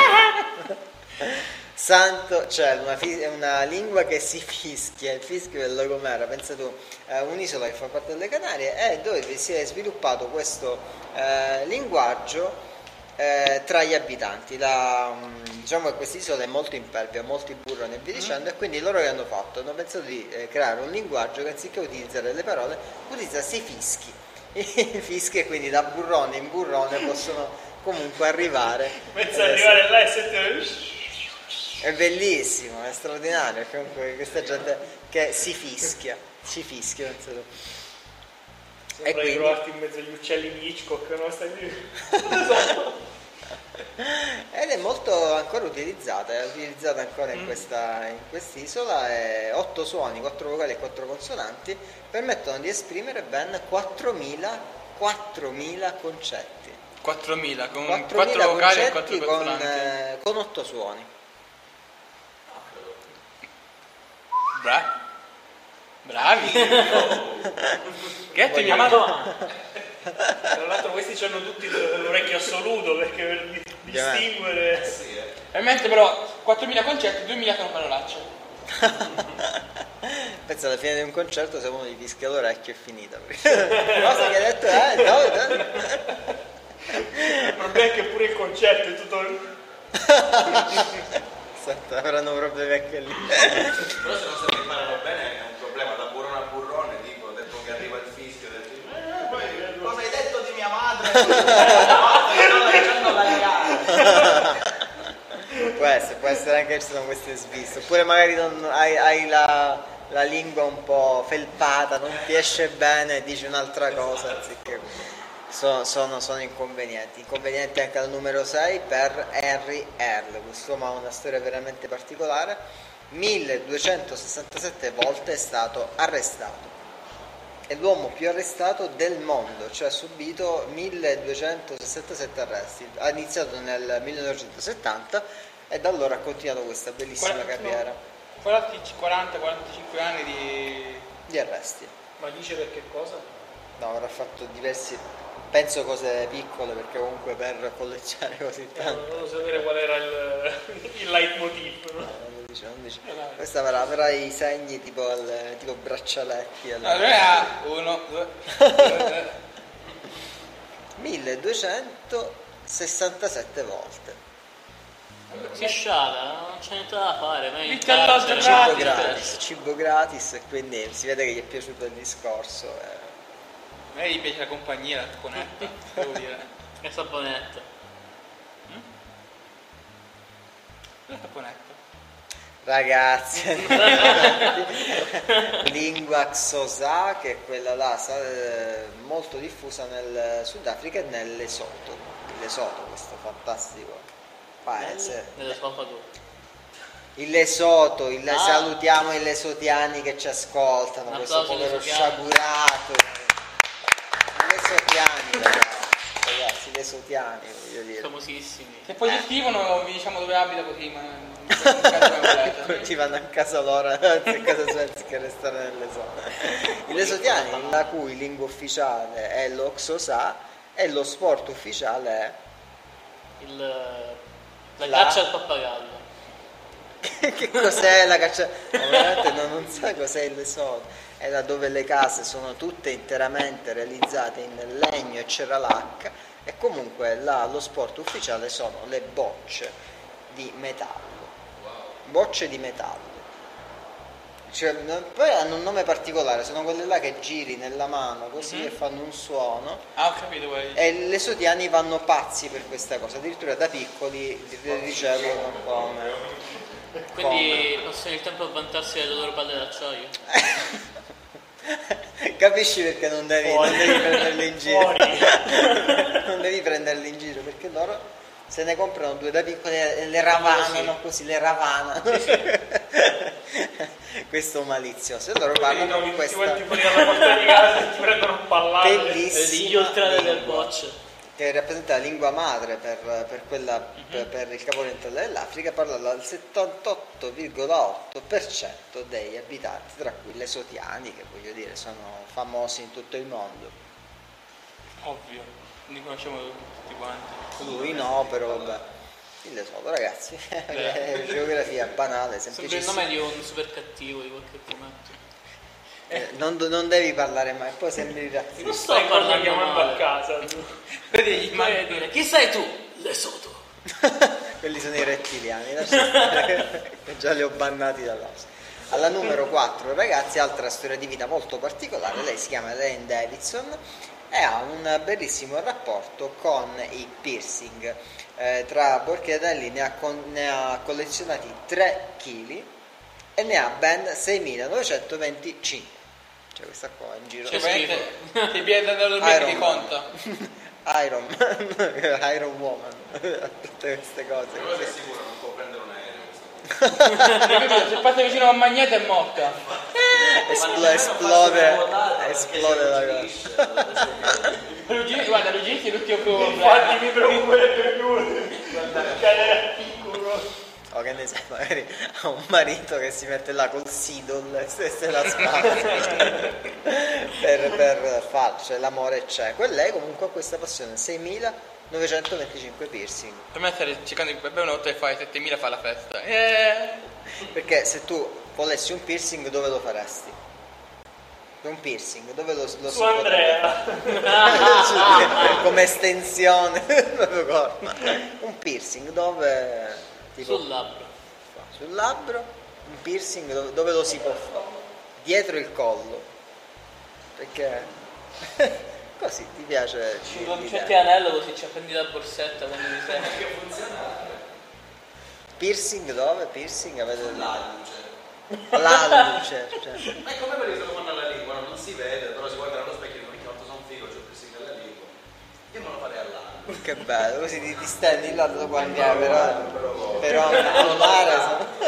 Santo cielo, una, fi- è una lingua che si fischia, il fischio della Gomera, pensa tu, eh, un'isola che fa parte delle Canarie, e dove si è sviluppato questo eh, linguaggio eh, tra gli abitanti. La, mh, diciamo che quest'isola è molto impervia, molti burroni e via dicendo, e quindi loro che hanno fatto? Hanno pensato di eh, creare un linguaggio che anziché utilizzare le parole, utilizza i fischi. I fischi, e quindi da burrone in burrone possono comunque arrivare. Pensa ad ad essere- arrivare là e sentire. È bellissimo, è straordinario, comunque questa gente che si fischia, si fischia, penso tu. E Sembra di quindi, trovarti in mezzo agli uccelli di Hitchcock, no? Stai lì. ed è molto ancora utilizzata, è utilizzata ancora Mm. in questa in quest'isola, e otto suoni, quattro vocali e quattro consonanti permettono di esprimere ben quattromila concetti. quattromila con quattromila quattro vocali e concetti quattro con, consonanti. eh, con otto suoni. Bravi. Bravi. Ghetti mia madonna. Tra l'altro questi hanno tutti l'orecchio assoluto perché per di- Ovviamente. distinguere. E mentre però quattromila concetti, duemila sono parolacce. Pensa, alla fine di un concerto se uno gli fischia l'orecchio è finita. Cosa che hai detto? Eh, no, no. Il problema è che pure il concerto è tutto. Esatto, avranno problemi anche lì. Però se non se ne imparano bene è un problema, da burrone a burrone, dico, detto che arriva il fischio del tipo, eh, poi, cosa hai detto di mia madre? Che non l'hai facendo lagnare. Può essere, può essere anche che ci sono queste sviste. Oppure magari non hai, hai la, la lingua un po' felpata, non ti esce bene, dici un'altra cosa anziché. So- sono, sono inconvenienti. Inconvenienti anche al numero sei per Henry Earle. Quest'uomo ha una storia veramente particolare. milleduecentosessantasette volte è stato arrestato. È l'uomo più arrestato del mondo, cioè ha subito milleduecentosessantasette arresti. Ha iniziato nel millenovecentosettanta e da allora ha continuato questa bellissima quaranta, carriera quaranta quarantacinque anni di... di arresti. Ma dice per che cosa? No, avrà fatto diversi, penso cose piccole, perché comunque per collezionare così Eh, tanto. non volevo sapere qual era il, il leitmotiv, no? No, non dice, non dice. Questa avrà, avrà i segni tipo, al, tipo braccialetti. al- No, lui ha uno, due, due, milleduecentosessantasette volte. Si sciala, non c'è niente da fare, vai in Mica alloggio carcere. Cibo gratis. gratis, cibo gratis, e quindi si vede che gli è piaciuto il discorso. eh. A me gli piace la compagnia, la caponetta, devo dire. E saponetta. La caponetta. Ragazzi, lingua Xhosa, che è quella là sa- eh, molto diffusa nel Sudafrica e nel Lesotho. Il Lesotho, questo fantastico paese. Nell'esofago. Il Lesotho, il- Ah. salutiamo i lesotiani che ci ascoltano, Un questo applauso ai povero lesotiani. sciagurato. I lesotiani, ragazzi, ragazzi, i lesotiani, voglio dire. Famosissimi. Se poi ci scrivono vi diciamo dove abita così, ma non caso Ti vanno a casa loro, anzi a casa sua, anziché restare nelle zone. I lesotiani, la cui lingua ufficiale è lo Xhosa e lo sport ufficiale è Il, la La- caccia al pappagallo. che cos'è la caccia? Ovviamente non, non sa cos'è il Lesotho. È là dove le case sono tutte interamente realizzate in legno e ceralacca, e comunque là lo sport ufficiale sono le bocce di metallo. Bocce di metallo. Cioè, no- poi hanno un nome particolare, sono quelle là che giri nella mano così e fanno un suono. Ah, ho capito qual è. E gli lesotiani vanno pazzi per questa cosa, addirittura da piccoli li ricevono come. Quindi passano il tempo a vantarsi delle loro palle d'acciaio. Capisci perché non devi, non Fuori. devi prenderli in giro? Fuori. Non devi prenderli in giro, perché loro se ne comprano due da piccoli e le ravanano così, le ravanano. Questo malizioso. E loro parlano con Ti questa vuoi fuori dalla porta di casa e ti prendono un pallare. Gli bellissima oltrate del lingua, bocce. che rappresenta la lingua madre per, per, quella, per, per il capo orientale dell'Africa, parla dal settantotto virgola otto per cento degli abitanti, tra cui lesotiani, che voglio dire sono famosi in tutto il mondo. Ovvio, li conosciamo tutti quanti. Lui no, però vabbè. Il Lesotho, ragazzi, geografia banale, Sembra il semplicissima. nome di un super cattivo di qualche fumetto. Eh, non, non devi parlare mai, poi sembri razzista. Non sto Stai parlando chiamando a male. casa. Vedi, ma Vai a dire, chi sei tu? Lesotho. Quelli sono i rettiliani, lascia stare, che già li ho bannati dall'house. Alla numero quattro, ragazzi, altra storia di vita molto particolare. Lei si chiama Elaine Davidson e ha un bellissimo rapporto con i piercing. Eh, tra borchi e anelli ne ha, con- ne ha collezionati tre chili e ne ha ben seimilanovecentoventicinque. Cioè questa qua in giro. C'è veramente ti viene da dormire Iron di Man. conto. Iron Man, Iron Woman, tutte queste cose. Quello che è sicuro non può prendere un aereo. questo. Se passa vicino a un magnete è morta. Espl- esplode, esplode la cosa. Ruggini, guarda, Ruggini è l'ultimo problema. Infatti mi preoccuperebbe più. Cadere al piccolo. O che ne sai, magari ha un marito che si mette là col Sidol e se, se la spazza per, per fare, cioè l'amore c'è. E lei comunque ha questa passione, seimilanovecentoventicinque piercing. Per me stare cercando di bere una volta e fai settemila fa la festa. Eh. Perché se tu volessi un piercing dove lo faresti? Un piercing dove lo, lo si Su Andrea. potrebbe- come estensione proprio corpo. Un piercing dove tipo Sul labbro. sul labbro, un piercing dove, dove lo si può fare? Dietro il collo, perché così ti piace Ci l'idea. concetti anello così ci appendi la borsetta quando mi serve. Piercing dove? Piercing avete La luce. La luce, cioè. Ma è come quelli che fanno alla lingua, no? Non si vede, però si guarda allo specchio e dicono che quanto sono figo, c'ho il piercing alla lingua. Io me lo farei all'anno. Che bello, così ti, ti stendi là dopo andiamo, però, però al mare.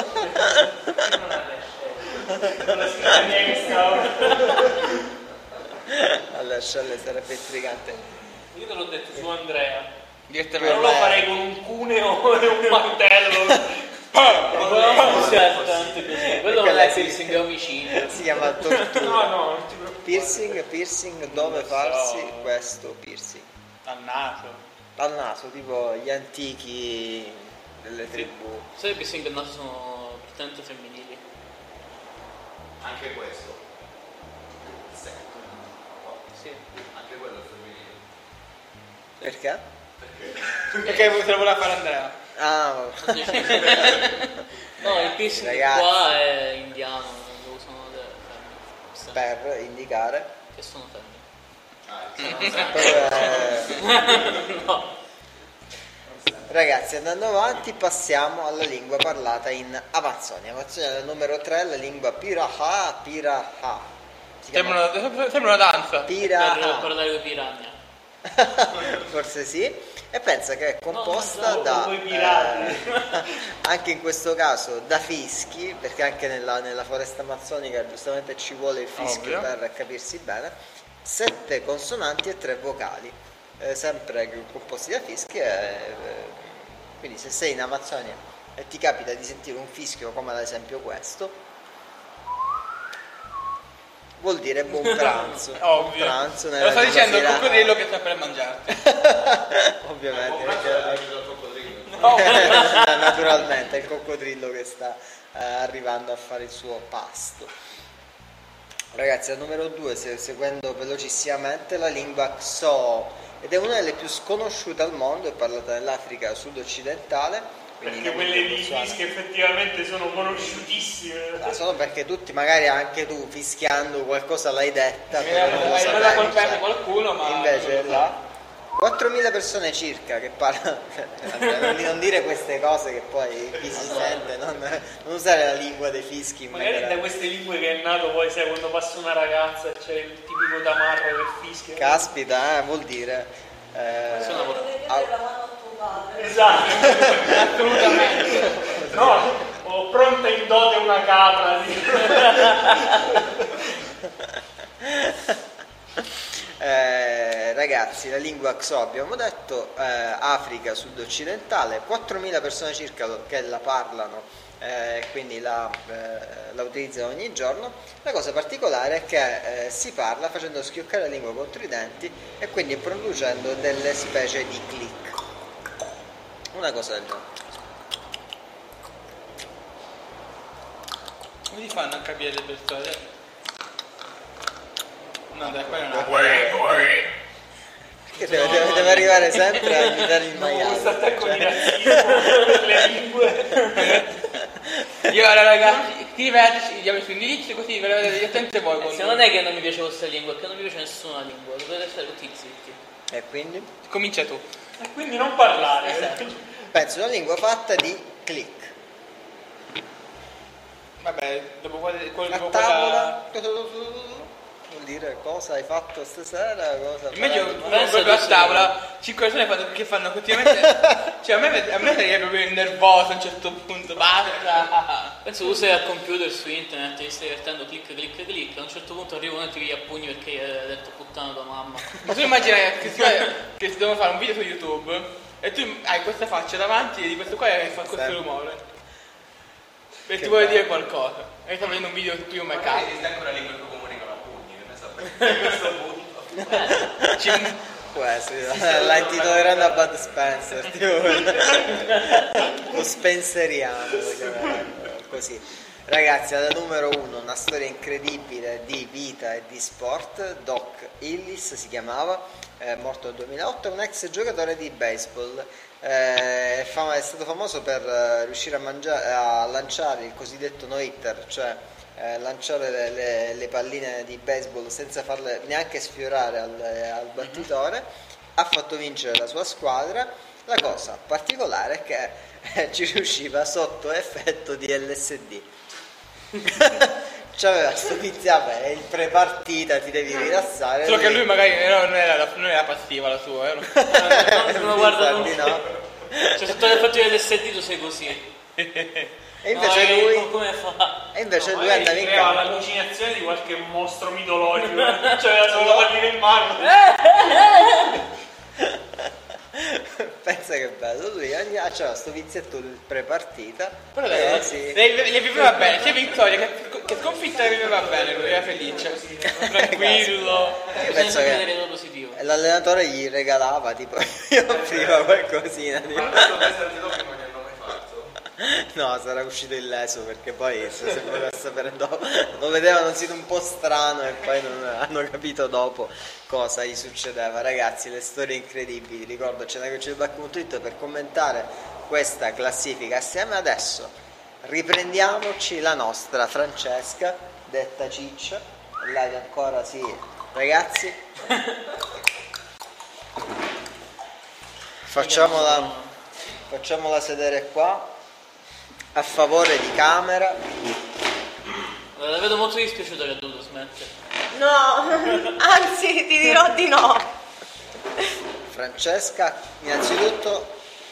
La signora che stava. Alla scialle sarebbe intrigante. Io te l'ho detto su Andrea. Direttamente. Non lo farei con un cuneo e un martello. Esattamente così. Quello non è piercing, è omicidio. Si chiama tortura. No, no, non ti preoccupare. Piercing, piercing, dove farsi questo piercing? Al naso. Al naso, tipo gli antichi delle tribù. Sai, i piercing al naso sono prettamente femminili. Anche questo. Sì. Sì. Anche quello è femminile. Perché? Perché te lo voleva fare Andrea? Ah, No, il piercing Ragazzi. qua è indiano, lo usano le femmine. per indicare. Che sono Eh, femmine. No. Ragazzi, andando avanti, passiamo alla lingua parlata in Amazzonia. Amazzonia è il numero tre, la lingua Piraha. Piraha. Si chiama Sembra una, sembra una danza. Per Piraha. parlare di piranha. Forse sì. E pensa che è composta No, da come i pirati. eh, anche in questo caso da fischi, perché anche nella, nella foresta amazzonica giustamente ci vuole il fischio Ovvio. per capirsi bene. Sette consonanti e tre vocali, eh, sempre composti da fischi. E, eh, quindi se sei in Amazzonia e ti capita di sentire un fischio come ad esempio questo, vuol dire buon pranzo. Ovvio. Buon pranzo Lo nella sto lingua dicendo il pirata. coccodrillo che sta per mangiarti. Ovviamente, Buon pranzo perché- è anche dal coccodrillo. naturalmente è il coccodrillo che sta eh, arrivando a fare il suo pasto. Ragazzi, al numero due, se- seguendo velocissimamente, la lingua Xho, ed è una delle più sconosciute al mondo, è parlata nell'Africa sud-occidentale. quindi Perché la quelle lingua di botswana. fischi effettivamente sono conosciutissime. Ah, solo perché tutti, magari anche tu fischiando qualcosa l'hai detta, però non lo Hai sapevi, la colpetta cioè. qualcuno, ma Invece là quattromila persone circa che parlano. non, non dire queste cose che poi chi si sente, non, non usare la lingua dei fischi in Magari maniera- da queste lingue che è nato poi, sai, quando passa una ragazza c'è il tipico tamarro del fischio. Caspita, eh, vuol dire eh, Sono Devi chiedere la mano a tuo padre. Esatto, assolutamente. No, ho pronta in dote una capra. Sì. Eh, ragazzi, la lingua Xho abbiamo detto, eh, Africa sud-occidentale, quattromila persone circa lo- che la parlano, eh, quindi la, eh, la utilizzano ogni giorno. La cosa particolare è che eh, si parla facendo schioccare la lingua contro i denti e quindi producendo delle specie di click. Una cosa del genere. come ti fanno a capire le persone? No, dai, quella è una Che deve, deve- deve arrivare sempre a imitare il Questo maiale. attacco di razzismo per le lingue. Io ora ragazzi, scriveteci, diamo i suoi indirizzi così ve le vedete direttamente voi. Se non è che non mi piace questa lingua, è che non mi piace nessuna lingua, dovete stare tutti zitti. E quindi? Comincia tu. E quindi non parlare. Esatto. Penso una lingua fatta di click. Vabbè, dopo quella... quella- A dopo tavola quella- vuol dire cosa hai fatto stasera, cosa Invece farai io domani. Penso proprio a che tavola, cinque persone fanno- che fanno continuamente. Cioè a me, a me sarebbe proprio nervoso a un certo punto, basta. Penso tu sei al computer su internet, ti stai divertendo, clic, clic, clic, a un certo punto arriva uno e ti piglia a pugni perché gli hai detto puttana tua mamma. Ma tu immagina che si, che si devono fare un video su YouTube e tu hai questa faccia davanti e di questo qua che fa questo Sempre. rumore. E Che ti vuole bello. dire qualcosa. E sta vedendo un video su più make Magari up. esiste anche una lingua che comunicano a pugni, che ne sapete a questo punto. Ci- Può essere, la intitoleranno a Bud Spencer, tipo, lo spenseriano, lo chiameranno così. Ragazzi, alla numero uno, una storia incredibile di vita e di sport. Doc Illis si chiamava, è morto nel duemilaotto, è un ex giocatore di baseball. Eh, è, fam- è stato famoso per eh, riuscire a, mangia- a lanciare il cosiddetto no-hitter, cioè eh, lanciare le, le- le palline di baseball senza farle neanche sfiorare al, al battitore. Ha fatto vincere la sua squadra. La cosa particolare è che eh, ci riusciva sotto effetto di L S D. C'aveva sto tizio, beh, il prepartita, ti devi rilassare. Solo che lui magari no, non, era, la- non era passiva la sua, eh. Non lo guarda Infatti, non... no. Cioè, sotto le fatture del sentito sei così. E invece No, lui, come fa? e invece No, lui magari andava in crea campo. l'allucinazione di qualche mostro mitologico, cioè la sua pallina in mano. Pensa che bello, lui ogni ah, c'era sto vizietto del prepartita. Però eh, dai, sì. le, le viveva bene, sia vittoria che, che sconfitta le viveva bene, lui era felice, tranquillo. Io Bisogna penso sempre che vedere lo positivo. l'allenatore gli regalava, tipo, gli offriva qualcosina. Tipo. Ma questo test antidoping non gli hanno mai fatto? No, sarà uscito illeso perché poi se se voleva sapere dopo lo vedevano sito un po' strano e poi non hanno capito dopo cosa gli succedeva. Ragazzi, le storie incredibili, ricordo cenacocilback punto it per commentare questa classifica assieme. Adesso riprendiamoci la nostra Francesca, detta Ciccia, live ancora, sì, ragazzi. Facciamola, facciamola sedere qua a favore di camera. Allora, la vedo molto dispiaciuta che ha dovuto smettere. No, anzi ti dirò di no. Francesca, innanzitutto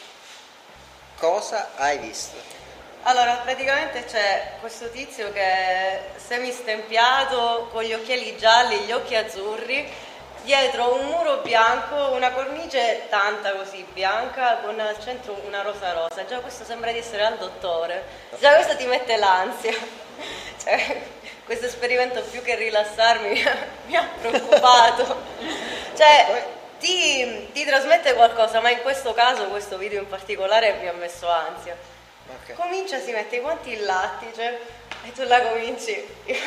cosa hai visto? Allora, praticamente c'è questo tizio che è semistempiato, con gli occhiali gialli, gli occhi azzurri, dietro un muro bianco, una cornice tanta così bianca, con al centro una rosa rosa. Già questo sembra di essere al dottore. Già questo ti mette l'ansia. Cioè, questo esperimento più che rilassarmi mi ha, mi ha preoccupato. Cioè, ti, ti trasmette qualcosa, ma in questo caso, questo video in particolare mi ha messo ansia. Ok. Comincia, si mette i guanti in lattice e tu la cominci. Che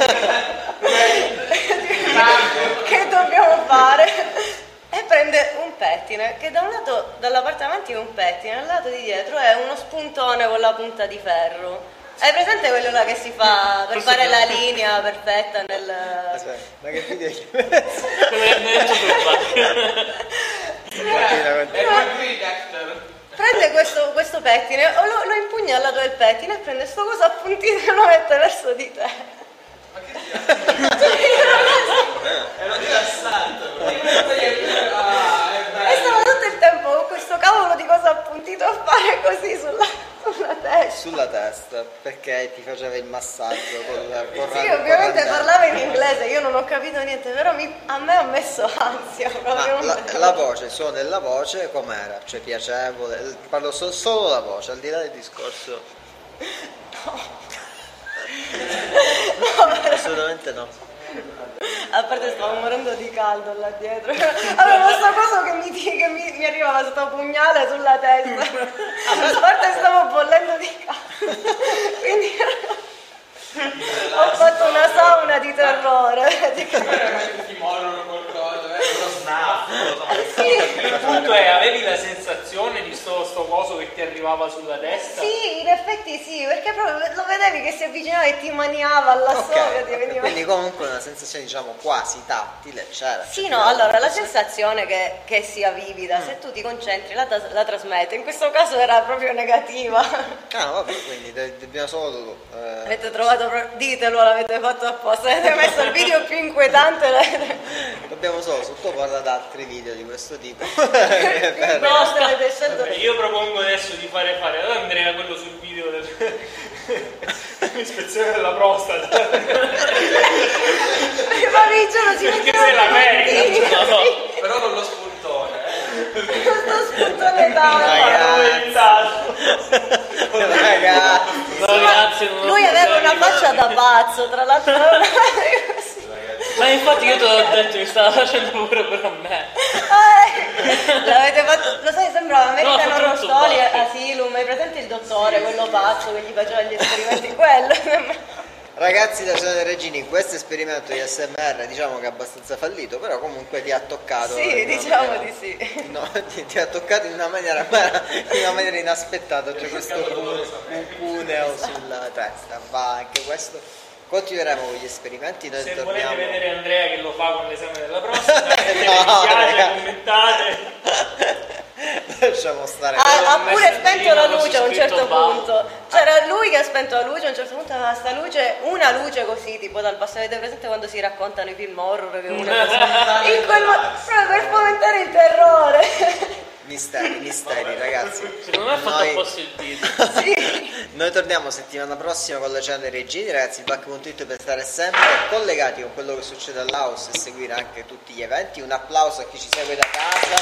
dobbiamo fare? E prende un pettine che da un lato, dalla parte avanti è un pettine, dal lato di dietro è uno spuntone con la punta di ferro. Hai presente quello là che si fa per fare la linea perfetta nel... Aspetta, ma che video gli hai messo? Quello che mi hai detto tu, Continua, continua. È come Green Actor. Prende questo, questo pettine, o lo, lo impugna al lato del pettine e prende sto coso a puntino e lo mette verso di te. Era rilassante. Ah, è E bello. stava tutto il tempo con questo cavolo di cosa appuntito a fare così sulla, sulla testa. Sulla testa, perché ti faceva il massaggio con la Sì, corrente- ovviamente corrente- parlava in inglese, io non ho capito niente, però mi- a me ha messo ansia proprio. Ma la, la voce, il suono della voce com'era? Cioè piacevole? Parlo so- solo la voce, al di là del discorso. Assolutamente no. A parte stavo morendo di caldo là dietro. Avevo sto coso che mi, che mi, mi arrivava sto pugnale sulla testa. A parte stavo bollendo di caldo. Quindi ho fatto una sauna di terrore. Ti morono qualcosa, eh. Uno snap, non lo so. Sì, Il punto è, avevi la sensazione di sto, sto coso che ti arrivava sulla testa? sì, in effetti sì, perché proprio lo vedevi che si avvicinava e ti maniava là Ok, sopra, ti ok, veniva. quindi comunque una sensazione diciamo quasi tattile c'era. Sì, no, allora la sensazione che, che sia vivida, se tu ti concentri la, tas- la trasmette, in questo caso era proprio negativa. Ah, vabbè, quindi de- dobbiamo solo... eh, Avete trovato, pro- ditelo, l'avete fatto apposta, avete messo il video più inquietante. l'avete- dobbiamo solo sottoporla ad altri video di questo tipo. Per- Inquietante avete scelto. Vabbè, io propongo adesso di fare fare ad Andrea quello sul video dell'ispezione della prostata. Ma mi giuro, si Perché metteva se la merita, sì, no? sì, Però con lo spuntone, eh. questo spuntone tanto. Ragazzi, No, ragazzi, non Lui aveva una faccia da pazzo, tra l'altro. Ma infatti io te l'ho detto che stava facendo pure per me. Eh, l'avete fatto, lo sai, sembrava American No, ha Horror fatto Story, tutto Asylum, hai presente il dottore, quello pazzo che gli faceva gli esperimenti, quello. ragazzi da Cena dei Regini, in questo esperimento di A S M R diciamo che è abbastanza fallito, però comunque ti ha toccato. Sì, in una diciamo maniera- di sì. No, ti, ti ha toccato in una maniera, in una maniera inaspettata, cioè questo cu- un cuneo sulla testa, va anche questo. Continueremo con gli esperimenti, noi Se torniamo. volete vedere Andrea che lo fa con l'esame della prostata, No, mi piace, raga. commentate. Lasciamo stare. Ha, ha pure spento la luce a un certo scritto Bam. punto. C'era lui che ha spento la luce, a un certo punto aveva sta luce, una luce così, tipo dal basso. Avete presente quando si raccontano i film horror? Che una cosa, in quel modo, proprio per fomentare il terrore. Misteri, misteri, ragazzi. Secondo me ha fatto Noi- apposta il titolo. Sì. Noi torniamo settimana prossima con la cena dei regini, ragazzi. Il back punto it per stare sempre collegati con quello che succede all'house e seguire anche tutti gli eventi. Un applauso a chi ci segue da casa.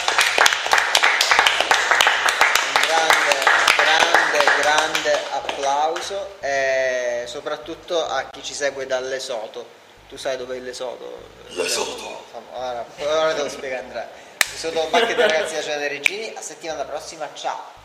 Un grande, grande, grande applauso e soprattutto a chi ci segue dall'Esoto. Tu sai dov'è l'Esoto? L'Esoto. Ora, ora te lo spiega Andrea. Sono Bacche dei ragazzi da Cena dei Regini. A settimana prossima, ciao.